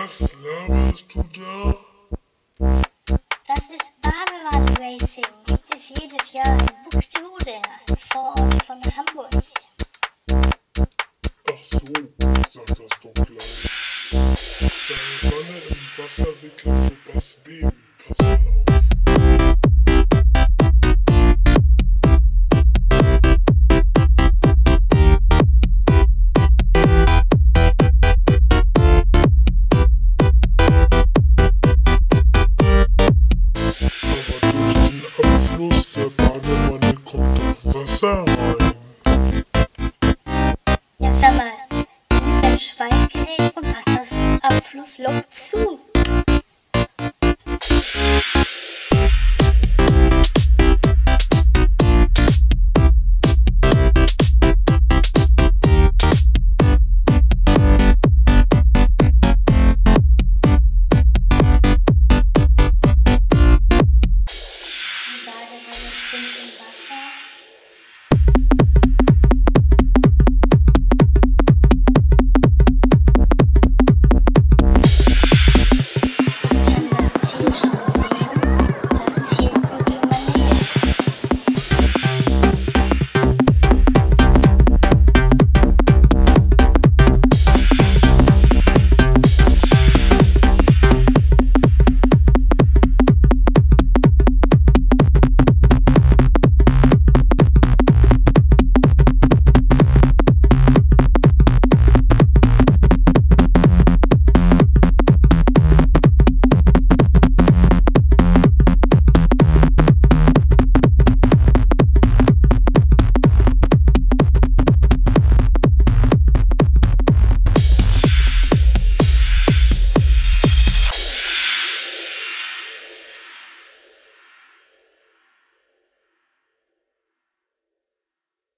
Was laberst du da? Das ist Badewanne-Racing. Gibt es jedes Jahr in Buxtehude, ein Vorort von Hamburg. Ach so, sag das doch gleich. Deine Wanne im Wasser wickelt so Bass Baby. Pass mal auf. Abfluss der Badewanne kommt doch Wasser rein. Ja, sag mal, nimm dein Schweißgerät und mach das Abflussloch zu.